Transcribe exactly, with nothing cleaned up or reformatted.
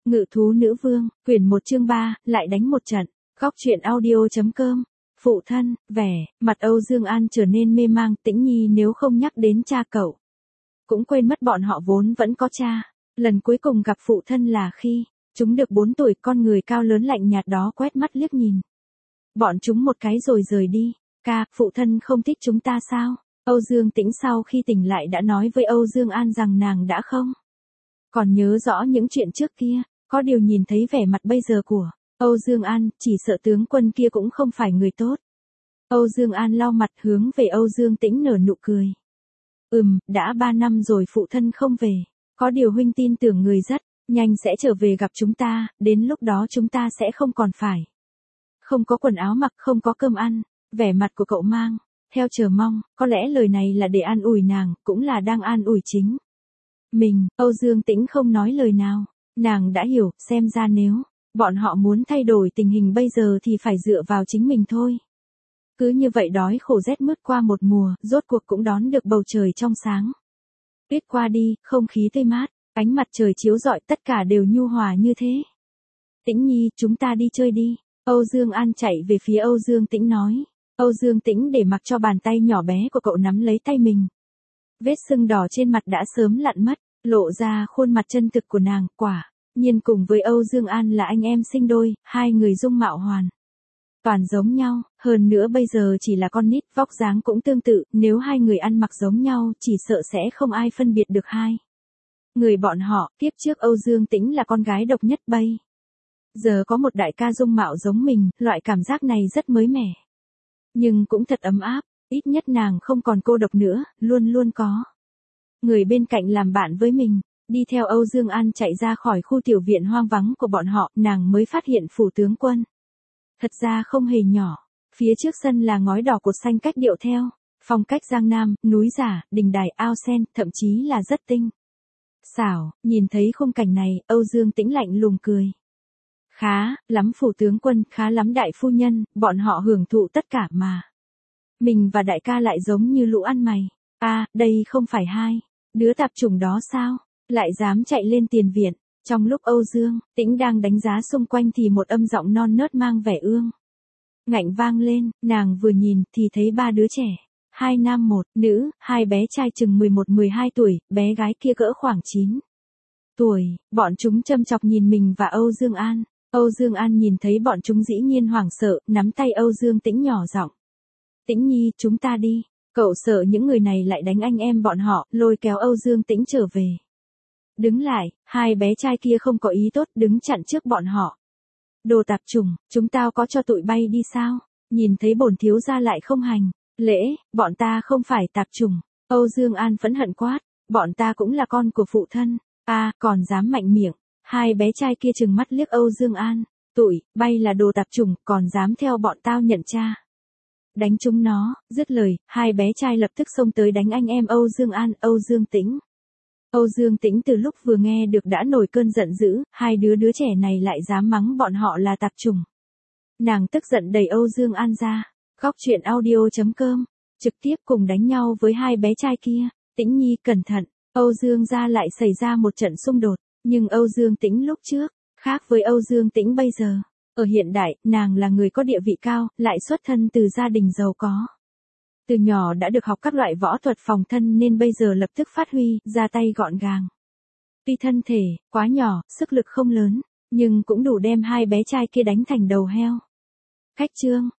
Ngự thú nữ vương, quyển một chương ba, lại đánh một trận. Góc truyện audio.com. Phụ thân, vẻ, mặt Âu Dương An trở nên mê mang. Tĩnh Nhi nếu không nhắc đến cha cậu, cũng quên mất bọn họ vốn vẫn có cha. Lần cuối cùng gặp phụ thân là khi chúng được bốn tuổi. Con người cao lớn lạnh nhạt đó quét mắt liếc nhìn bọn chúng một cái rồi rời đi. Ca, phụ thân không thích chúng ta sao? Âu Dương Tĩnh sau khi tỉnh lại đã nói với Âu Dương An rằng nàng đã không còn nhớ rõ những chuyện trước kia. Có điều nhìn thấy vẻ mặt bây giờ của Âu Dương An, chỉ sợ tướng quân kia cũng không phải người tốt. Âu Dương An lau mặt hướng về Âu Dương Tĩnh nở nụ cười. Ừm, đã ba năm rồi phụ thân không về. Có điều huynh tin tưởng người rất nhanh sẽ trở về gặp chúng ta, đến lúc đó chúng ta sẽ không còn phải không có quần áo mặc, không có cơm ăn. Vẻ mặt của cậu mang theo chờ mong, có lẽ lời này là để an ủi nàng, cũng là đang an ủi chính mình. Âu Dương Tĩnh không nói lời nào. Nàng đã hiểu, xem ra nếu bọn họ muốn thay đổi tình hình bây giờ thì phải dựa vào chính mình thôi. Cứ như vậy đói khổ rét mướt qua một mùa, rốt cuộc cũng đón được bầu trời trong sáng. Tuyết qua đi, không khí tươi mát, ánh mặt trời chiếu rọi, tất cả đều nhu hòa như thế. Tĩnh Nhi, chúng ta đi chơi đi. Âu Dương An chạy về phía Âu Dương Tĩnh nói. Âu Dương Tĩnh để mặc cho bàn tay nhỏ bé của cậu nắm lấy tay mình. Vết sưng đỏ trên mặt đã sớm lặn mất, lộ ra khuôn mặt chân thực của nàng. Quả nhiên cùng với Âu Dương An là anh em sinh đôi, hai người dung mạo hoàn toàn giống nhau, hơn nữa bây giờ chỉ là con nít, vóc dáng cũng tương tự, nếu hai người ăn mặc giống nhau chỉ sợ sẽ không ai phân biệt được hai người bọn họ. Kiếp trước Âu Dương Tĩnh là con gái độc nhất bây giờ có một đại ca dung mạo giống mình, loại cảm giác này rất mới mẻ, nhưng cũng thật ấm áp, ít nhất nàng không còn cô độc nữa, luôn luôn có người bên cạnh làm bạn với mình. Đi theo Âu Dương An chạy ra khỏi khu tiểu viện hoang vắng của bọn họ, nàng mới phát hiện phủ tướng quân thật ra không hề nhỏ. Phía trước sân là ngói đỏ cột xanh cách điệu theo phong cách Giang Nam, núi giả, đình đài, ao sen, thậm chí là rất tinh xảo. Nhìn thấy khung cảnh này, Âu Dương Tĩnh lạnh lùng cười. Khá lắm phủ tướng quân, khá lắm đại phu nhân, bọn họ hưởng thụ tất cả mà mình và đại ca lại giống như lũ ăn mày. A, à, đây không phải hai đứa tạp chủng đó sao? Lại dám chạy lên tiền viện. Trong lúc Âu Dương Tĩnh đang đánh giá xung quanh thì một âm giọng non nớt mang vẻ ương ngạnh vang lên. Nàng vừa nhìn thì thấy ba đứa trẻ, hai nam một nữ, hai bé trai chừng mười một mười hai tuổi, bé gái kia cỡ khoảng chín tuổi. Bọn chúng châm chọc nhìn mình và Âu Dương An. Âu Dương An nhìn thấy bọn chúng dĩ nhiên hoảng sợ, nắm tay Âu Dương Tĩnh nhỏ giọng. Tĩnh Nhi, chúng ta đi. Cậu sợ những người này lại đánh anh em bọn họ, lôi kéo Âu Dương Tĩnh trở về. Đứng lại, hai bé trai kia không có ý tốt, đứng chặn trước bọn họ. Đồ tạp chủng, chúng tao có cho tụi bay đi sao? Nhìn thấy bổn thiếu gia lại không hành lễ, bọn ta không phải tạp chủng. Âu Dương An phẫn hận quát, bọn ta cũng là con của phụ thân. A, à, còn dám mạnh miệng. Hai bé trai kia trừng mắt liếc Âu Dương An. Tụi bay là đồ tạp chủng, còn dám theo bọn tao nhận cha. Đánh chúng nó. Dứt lời, hai bé trai lập tức xông tới đánh anh em Âu Dương An, Âu Dương Tĩnh. Âu Dương Tĩnh từ lúc vừa nghe được đã nổi cơn giận dữ, hai đứa đứa trẻ này lại dám mắng bọn họ là tạp chủng. Nàng tức giận đẩy Âu Dương An ra. Góc truyện audio.com. Trực tiếp cùng đánh nhau với hai bé trai kia. Tĩnh Nhi cẩn thận. Âu Dương gia lại xảy ra một trận xung đột. Nhưng Âu Dương Tĩnh lúc trước khác với Âu Dương Tĩnh bây giờ. Ở hiện đại, nàng là người có địa vị cao, lại xuất thân từ gia đình giàu có. Từ nhỏ đã được học các loại võ thuật phòng thân nên bây giờ lập tức phát huy, ra tay gọn gàng. Tuy thân thể quá nhỏ, sức lực không lớn, nhưng cũng đủ đem hai bé trai kia đánh thành đầu heo. Khách chương.